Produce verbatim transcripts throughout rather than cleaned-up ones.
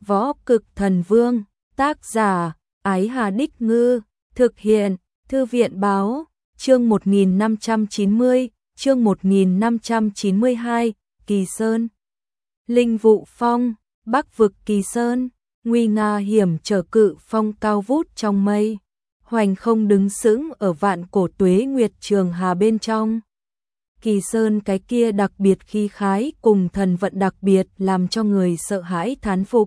Võ Cực Thần Vương, tác giả, Ái Hà Đích Ngư, thực hiện, Thư viện Báo, chương một nghìn năm trăm chín mươi, chương một nghìn năm trăm chín mươi hai, Kỳ Sơn. Linh Vụ Phong, Bắc vực Kỳ Sơn, nguy nga hiểm trở cự phong cao vút trong mây, hoành không đứng sững ở vạn cổ tuế nguyệt trường hà bên trong. Kỳ Sơn cái kia đặc biệt khí khái cùng thần vận đặc biệt làm cho người sợ hãi thán phục.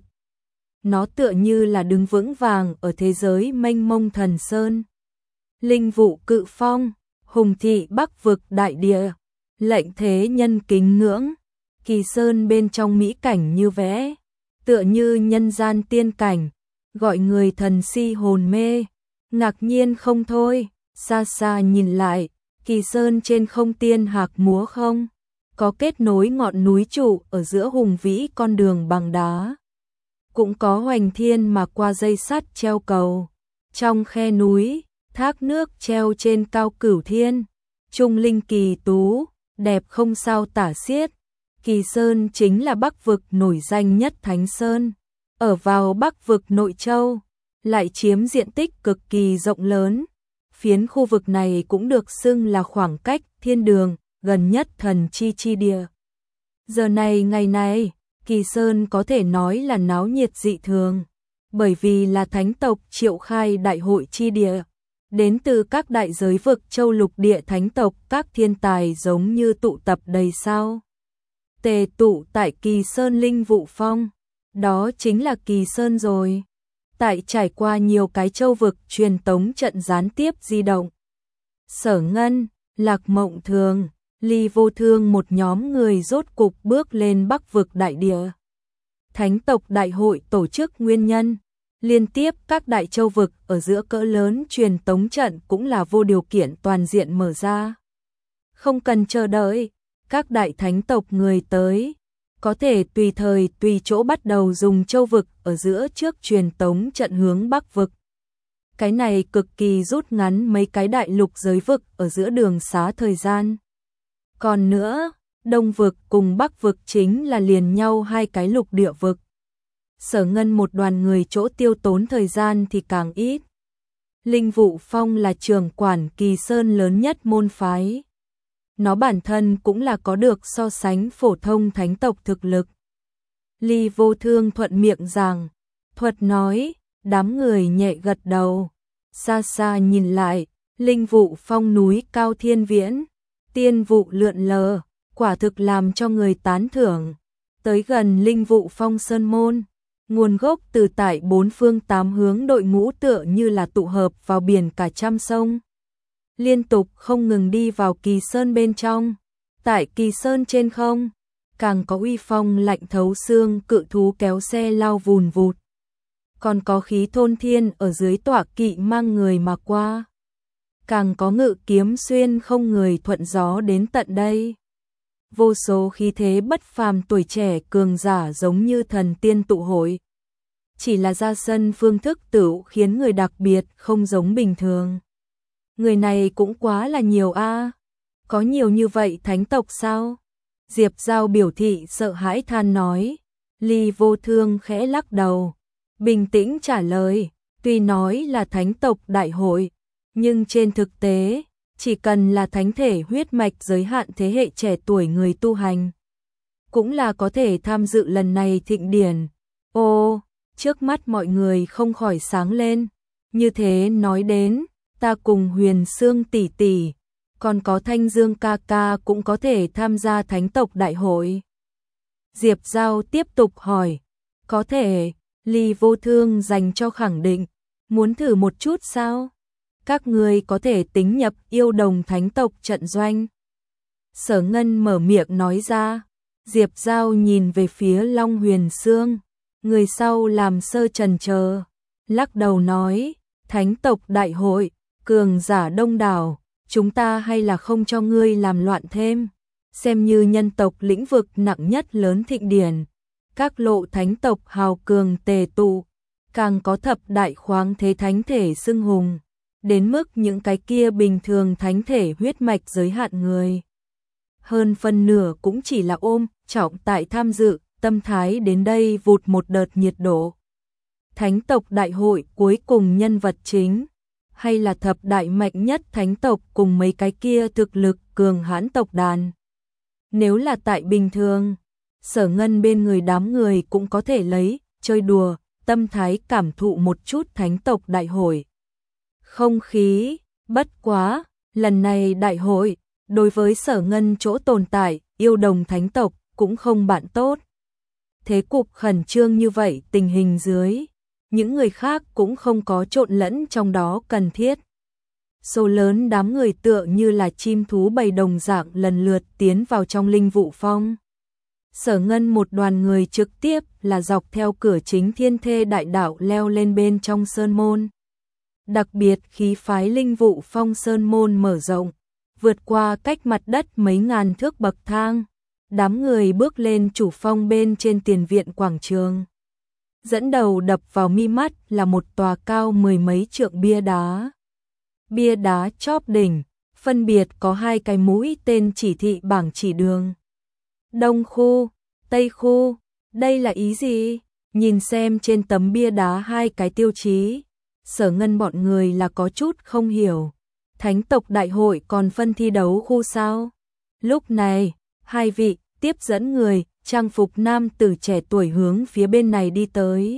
Nó tựa như là đứng vững vàng ở thế giới mênh mông thần sơn. Linh Vụ Cự Phong, hùng thị Bắc vực đại địa, lệnh thế nhân kính ngưỡng. Kỳ Sơn bên trong mỹ cảnh như vẽ, tựa như nhân gian tiên cảnh, gọi người thần si hồn mê, ngạc nhiên không thôi. Xa xa nhìn lại, Kỳ Sơn trên không tiên hạc múa không, có kết nối ngọn núi trụ ở giữa hùng vĩ con đường bằng đá. Cũng có hoành thiên mà qua dây sắt treo cầu, trong khe núi, thác nước treo trên cao cửu thiên, trung linh kỳ tú, đẹp không sao tả xiết. Kỳ Sơn chính là Bắc vực nổi danh nhất Thánh Sơn, ở vào Bắc vực Nội Châu, lại chiếm diện tích cực kỳ rộng lớn. Phiến khu vực này cũng được xưng là khoảng cách thiên đường, gần nhất thần chi chi địa. Giờ này ngày này, Kỳ Sơn có thể nói là náo nhiệt dị thường, bởi vì là thánh tộc triệu khai đại hội chi địa. Đến từ các đại giới vực châu lục địa thánh tộc, các thiên tài giống như tụ tập đầy sao. Tề tụ tại Kỳ Sơn Linh Vụ Phong, đó chính là Kỳ Sơn rồi. Tại trải qua nhiều cái châu vực truyền tống trận gián tiếp di động. Sở Ngân, Lạc Mộng Thường, Ly Vô Thương một nhóm người rốt cục bước lên Bắc vực đại địa. Thánh tộc đại hội tổ chức nguyên nhân, liên tiếp các đại châu vực ở giữa cỡ lớn truyền tống trận cũng là vô điều kiện toàn diện mở ra. Không cần chờ đợi, các đại thánh tộc người tới, có thể tùy thời tùy chỗ bắt đầu dùng châu vực ở giữa trước truyền tống trận hướng Bắc vực. Cái này cực kỳ rút ngắn mấy cái đại lục giới vực ở giữa đường xá thời gian. Còn nữa, Đông vực cùng Bắc vực chính là liền nhau hai cái lục địa vực. Sở Ngân một đoàn người chỗ tiêu tốn thời gian thì càng ít. Linh Vụ Phong là trường quản Kỳ Sơn lớn nhất môn phái. Nó bản thân cũng là có được so sánh phổ thông thánh tộc thực lực. Ly Vô Thương thuận miệng rằng, thuật nói, đám người nhẹ gật đầu. Xa xa nhìn lại, Linh Vụ Phong núi cao thiên viễn, tiên vụ lượn lờ, quả thực làm cho người tán thưởng. Tới gần Linh Vụ Phong sơn môn, nguồn gốc từ tại bốn phương tám hướng đội ngũ tựa như là tụ hợp vào biển cả trăm sông. Liên tục không ngừng đi vào Kỳ Sơn bên trong. Tại Kỳ Sơn trên không, càng có uy phong lạnh thấu xương cự thú kéo xe lao vùn vụt. Còn có khí thôn thiên ở dưới tọa kỵ mang người mà qua. Càng có ngự kiếm xuyên không người thuận gió đến tận đây. Vô số khí thế bất phàm tuổi trẻ cường giả giống như thần tiên tụ hội. Chỉ là ra sân phương thức tửu khiến người đặc biệt không giống bình thường. Người này cũng quá là nhiều a, à. Có nhiều như vậy thánh tộc sao? Diệp Giao biểu thị sợ hãi than nói. Ly Vô Thương khẽ lắc đầu, bình tĩnh trả lời, tuy nói là thánh tộc đại hội, nhưng trên thực tế, chỉ cần là thánh thể huyết mạch giới hạn thế hệ trẻ tuổi người tu hành, cũng là có thể tham dự lần này thịnh điển. Ô, trước mắt mọi người không khỏi sáng lên, như thế nói đến, ta cùng Huyền Sương tỷ tỷ, còn có Thanh Dương ca ca cũng có thể tham gia thánh tộc đại hội. Diệp Giao tiếp tục hỏi, có thể. Ly Vô Thương dành cho khẳng định, muốn thử một chút sao? Các người có thể tính nhập yêu đồng thánh tộc trận doanh. Sở Ngân mở miệng nói ra. Diệp Giao nhìn về phía Long Huyền Sương, người sau làm sơ chần chờ, lắc đầu nói, thánh tộc đại hội, cường giả đông đảo, chúng ta hay là không cho ngươi làm loạn thêm, xem như nhân tộc lĩnh vực nặng nhất lớn thịnh điển. Các lộ thánh tộc hào cường tề tụ, càng có thập đại khoáng thế thánh thể xưng hùng, đến mức những cái kia bình thường thánh thể huyết mạch giới hạn người. Hơn phân nửa cũng chỉ là ôm trọng tại tham dự, tâm thái đến đây vụt một đợt nhiệt độ. Thánh tộc đại hội cuối cùng nhân vật chính, hay là thập đại mạnh nhất thánh tộc cùng mấy cái kia thực lực cường hãn tộc đàn. Nếu là tại bình thường, Sở Ngân bên người đám người cũng có thể lấy, chơi đùa, tâm thái cảm thụ một chút thánh tộc đại hội. Không khí, bất quá, lần này đại hội, đối với Sở Ngân chỗ tồn tại, yêu đồng thánh tộc, cũng không bạn tốt. Thế cục khẩn trương như vậy tình hình dưới, những người khác cũng không có trộn lẫn trong đó cần thiết. Số lớn đám người tựa như là chim thú bầy đồng dạng lần lượt tiến vào trong Linh Vụ Phong. Sở Ngân một đoàn người trực tiếp là dọc theo cửa chính Thiên Thê Đại Đạo leo lên bên trong sơn môn. Đặc biệt khí phái Linh Vụ Phong sơn môn mở rộng, vượt qua cách mặt đất mấy ngàn thước bậc thang. Đám người bước lên chủ phong bên trên tiền viện quảng trường. Dẫn đầu đập vào mi mắt là một tòa cao mười mấy trượng bia đá. Bia đá chóp đỉnh, phân biệt có hai cái mũi tên chỉ thị bảng chỉ đường. Đông khu, Tây khu, đây là ý gì? Nhìn xem trên tấm bia đá hai cái tiêu chí, Sở Ngân bọn người là có chút không hiểu. Thánh tộc đại hội còn phân thi đấu khu sao? Lúc này, hai vị tiếp dẫn người, trang phục nam tử trẻ tuổi hướng phía bên này đi tới.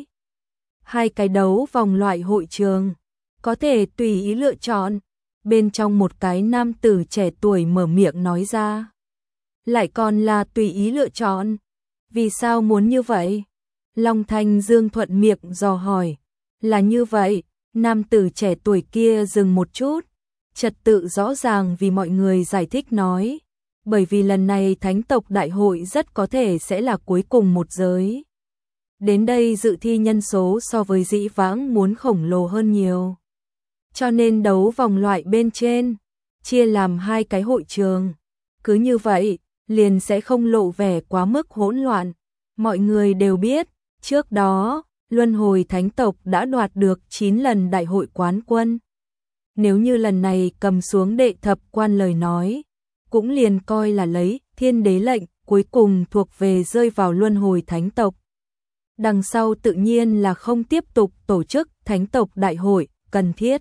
Hai cái đấu vòng loại hội trường, có thể tùy ý lựa chọn. Bên trong một cái nam tử trẻ tuổi mở miệng nói ra. Lại còn là tùy ý lựa chọn. Vì sao muốn như vậy? Long Thanh Dương thuận miệng dò hỏi. Là như vậy, nam tử trẻ tuổi kia dừng một chút. Trật tự rõ ràng vì mọi người giải thích nói. Bởi vì lần này thánh tộc đại hội rất có thể sẽ là cuối cùng một giới. Đến đây dự thi nhân số so với dĩ vãng muốn khổng lồ hơn nhiều. Cho nên đấu vòng loại bên trên, chia làm hai cái hội trường. Cứ như vậy, liền sẽ không lộ vẻ quá mức hỗn loạn. Mọi người đều biết, trước đó, Luân Hồi Thánh tộc đã đoạt được chín lần đại hội quán quân. Nếu như lần này cầm xuống đệ thập quan lời nói, cũng liền coi là lấy thiên đế lệnh cuối cùng thuộc về rơi vào Luân Hồi Thánh tộc. Đằng sau tự nhiên là không tiếp tục tổ chức Thánh tộc đại hội cần thiết.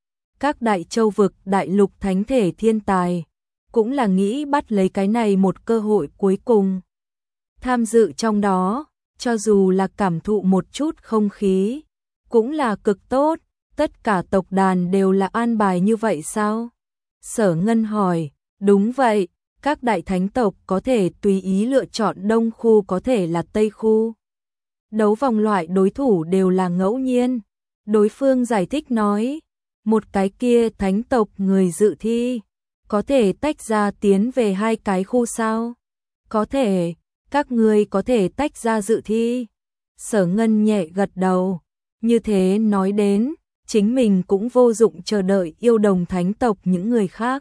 Các đại châu vực đại lục thánh thể thiên tài cũng là nghĩ bắt lấy cái này một cơ hội cuối cùng. Tham dự trong đó, cho dù là cảm thụ một chút không khí, cũng là cực tốt. Tất cả tộc đàn đều là an bài như vậy sao? Sở Ngân hỏi. Đúng vậy, các đại thánh tộc có thể tùy ý lựa chọn đông khu có thể là tây khu. Đấu vòng loại đối thủ đều là ngẫu nhiên. Đối phương giải thích nói, một cái kia thánh tộc người dự thi, có thể tách ra tiến về hai cái khu sao? Có thể, các người có thể tách ra dự thi. Sở Ngân nhẹ gật đầu, như thế nói đến, chính mình cũng vô dụng chờ đợi yêu đồng thánh tộc những người khác.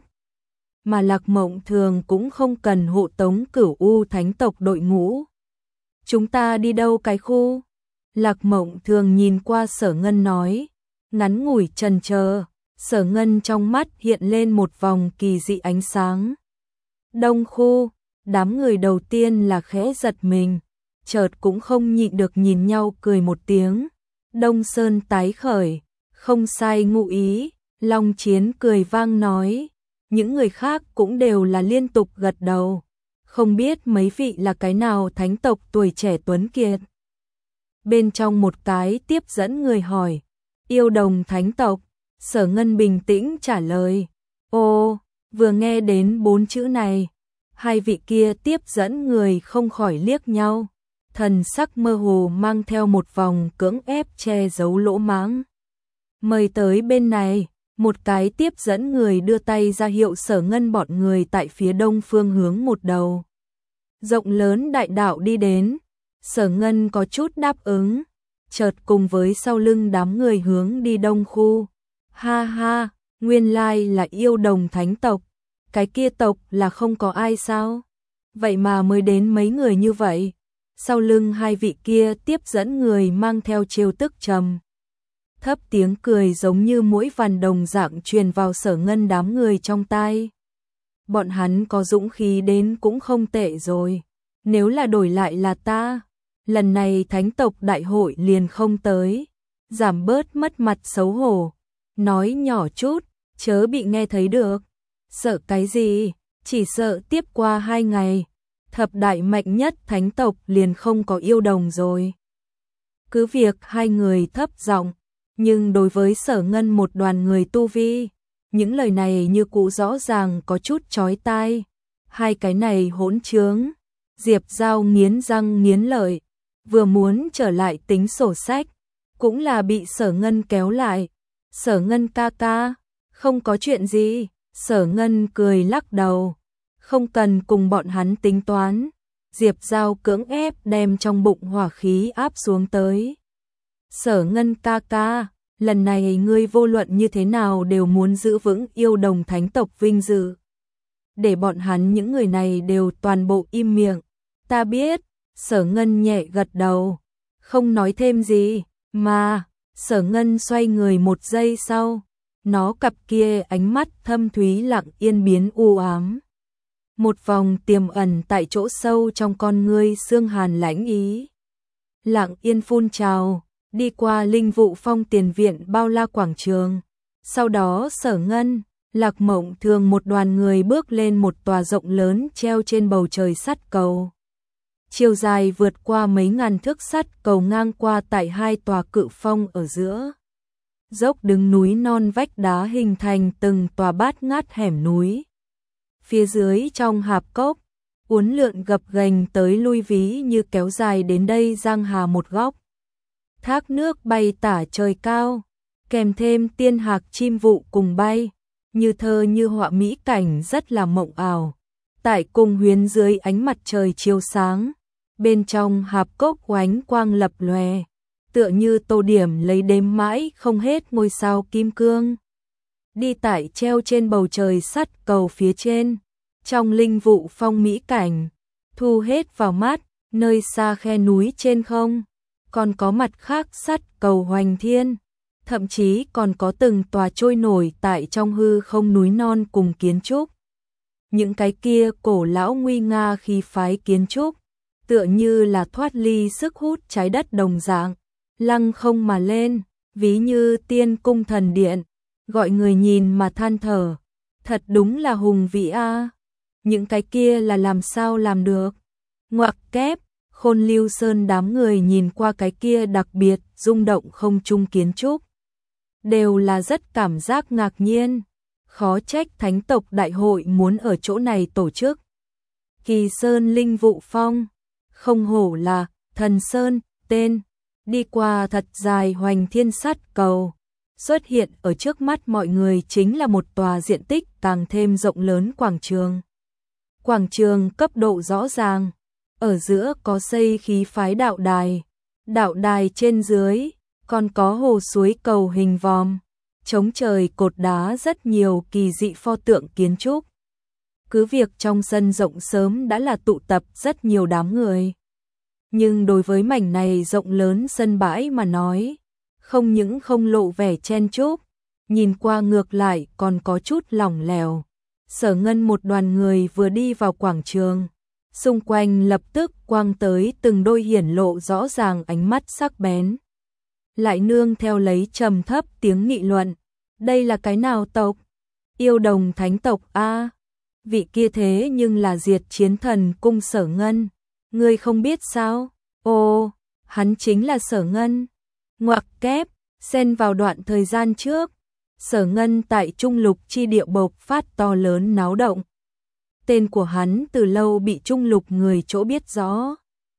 Mà Lạc Mộng Thường cũng không cần hộ tống Cửu U thánh tộc đội ngũ. Chúng ta đi đâu cái khu? Lạc Mộng Thường nhìn qua Sở Ngân nói, ngắn ngủi chần chờ, Sở Ngân trong mắt hiện lên một vòng kỳ dị ánh sáng. Đông khu, đám người đầu tiên là khẽ giật mình, chợt cũng không nhịn được nhìn nhau cười một tiếng. Đông Sơn tái khởi, không sai ngụ ý, Long Chiến cười vang nói. Những người khác cũng đều là liên tục gật đầu. Không biết mấy vị là cái nào thánh tộc tuổi trẻ tuấn kiệt. Bên trong một cái tiếp dẫn người hỏi. Yêu đồng thánh tộc. Sở Ngân bình tĩnh trả lời. Ô, vừa nghe đến bốn chữ này. Hai vị kia tiếp dẫn người không khỏi liếc nhau. Thần sắc mơ hồ mang theo một vòng cưỡng ép che giấu lỗ mãng. Mời tới bên này. Một cái tiếp dẫn người đưa tay ra hiệu Sở Ngân bọn người tại phía đông phương hướng một đầu. Rộng lớn đại đạo đi đến, Sở Ngân có chút đáp ứng, chợt cùng với sau lưng đám người hướng đi đông khu. Ha ha, nguyên lai là yêu đồng thánh tộc, cái kia tộc là không có ai sao? Vậy mà mới đến mấy người như vậy. Sau lưng hai vị kia tiếp dẫn người mang theo trêu tức trầm thấp tiếng cười giống như mũi vằn đồng dạng truyền vào Sở Ngân đám người trong tai. Bọn hắn có dũng khí đến cũng không tệ rồi. Nếu là đổi lại là ta, lần này thánh tộc đại hội liền không tới, giảm bớt mất mặt xấu hổ, nói nhỏ chút, chớ bị nghe thấy được. Sợ cái gì, chỉ sợ tiếp qua hai ngày, thập đại mạnh nhất thánh tộc liền không có yêu đồng rồi. Cứ việc hai người thấp giọng, nhưng đối với Sở Ngân một đoàn người tu vi, những lời này như cũ rõ ràng có chút chói tai. Hai cái này hỗn trướng. Diệp Giao nghiến răng nghiến lợi, vừa muốn trở lại tính sổ sách, cũng là bị Sở Ngân kéo lại. Sở Ngân ca ca, không có chuyện gì. Sở Ngân cười lắc đầu, không cần cùng bọn hắn tính toán. Diệp Giao cưỡng ép đem trong bụng hỏa khí áp xuống tới. Sở Ngân ca ca, lần này ngươi vô luận như thế nào đều muốn giữ vững yêu đồng thánh tộc vinh dự. Để bọn hắn những người này đều toàn bộ im miệng. Ta biết. Sở Ngân nhẹ gật đầu, không nói thêm gì, mà Sở Ngân xoay người một giây sau, nó cặp kia ánh mắt thâm thúy lặng yên biến u ám. Một vòng tiềm ẩn tại chỗ sâu trong con ngươi xương hàn lãnh ý. Lặng yên phun trào, đi qua Linh Vụ Phong tiền viện bao la quảng trường. Sau đó Sở Ngân, Lạc Mộng Thường một đoàn người bước lên một tòa rộng lớn treo trên bầu trời sắt cầu. Chiều dài vượt qua mấy ngàn thước sắt cầu ngang qua tại hai tòa cự phong ở giữa. Dốc đứng núi non vách đá hình thành từng tòa bát ngát hẻm núi. Phía dưới trong hạp cốc, uốn lượn gập ghềnh tới lui ví như kéo dài đến đây giang hà một góc. Thác nước bay tả trời cao, kèm thêm tiên hạc chim vụ cùng bay, như thơ như họa mỹ cảnh rất là mộng ảo. Tại cung huyến dưới ánh mặt trời chiếu sáng, bên trong hạp cốc oánh quang lập lòe, tựa như tô điểm lấy đếm mãi không hết ngôi sao kim cương. Đi tại treo trên bầu trời sắt cầu phía trên, trong Linh Vụ Phong mỹ cảnh, thu hết vào mắt, nơi xa khe núi trên không, còn có mặt khác sắt cầu hoành thiên, thậm chí còn có từng tòa trôi nổi tại trong hư không núi non cùng kiến trúc. Những cái kia cổ lão nguy nga khí phái kiến trúc, tựa như là thoát ly sức hút trái đất đồng dạng, lăng không mà lên, ví như tiên cung thần điện, gọi người nhìn mà than thở, thật đúng là hùng vĩ a. Những cái kia là làm sao làm được? Ngoặc kép, Khôn Lưu Sơn đám người nhìn qua cái kia đặc biệt rung động không trung kiến trúc, đều là rất cảm giác ngạc nhiên, khó trách thánh tộc đại hội muốn ở chỗ này tổ chức. Kỳ Sơn Linh Vụ Phong, không hổ là Thần Sơn, tên, đi qua thật dài hoành thiên sắt cầu, xuất hiện ở trước mắt mọi người chính là một tòa diện tích càng thêm rộng lớn quảng trường. Quảng trường cấp độ rõ ràng, ở giữa có xây khí phái đạo đài, đạo đài trên dưới, còn có hồ suối cầu hình vòm, chống trời cột đá rất nhiều kỳ dị pho tượng kiến trúc. Cứ việc trong sân rộng sớm đã là tụ tập rất nhiều đám người. Nhưng đối với mảnh này rộng lớn sân bãi mà nói, không những không lộ vẻ chen chúc, nhìn qua ngược lại còn có chút lỏng lẻo. Sở Ngân một đoàn người vừa đi vào quảng trường, xung quanh lập tức quang tới từng đôi hiển lộ rõ ràng ánh mắt sắc bén. Lại nương theo lấy trầm thấp tiếng nghị luận, đây là cái nào tộc? Yêu đồng thánh tộc a. Vị kia thế nhưng là diệt chiến thần cung Sở Ngân, ngươi không biết sao? Ồ, hắn chính là Sở Ngân. Ngoặc kép, xen vào đoạn thời gian trước, Sở Ngân tại Trung Lục chi địa bộc phát to lớn náo động. Tên của hắn từ lâu bị Trung Lục người chỗ biết rõ.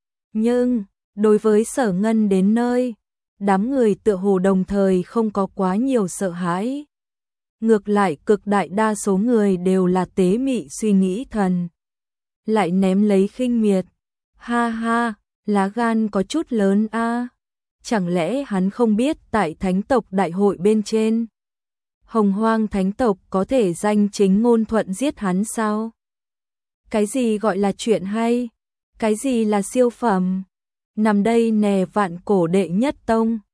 Nhưng, đối với Sở Ngân đến nơi, đám người tựa hồ đồng thời không có quá nhiều sợ hãi. Ngược lại cực đại đa số người đều là tế mị suy nghĩ thần. Lại ném lấy khinh miệt. Ha ha, lá gan có chút lớn a. Chẳng lẽ hắn không biết tại thánh tộc đại hội bên trên, Hồng Hoang thánh tộc có thể danh chính ngôn thuận giết hắn sao? Cái gì gọi là chuyện hay? Cái gì là siêu phẩm? Nằm đây nè vạn cổ đệ nhất tông,